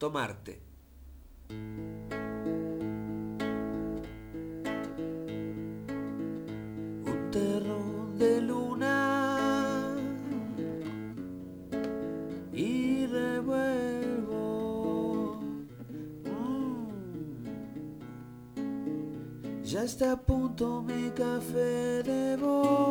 tomarte. Un terrón de luna y revuelvo. Ya está a punto mi café de bono.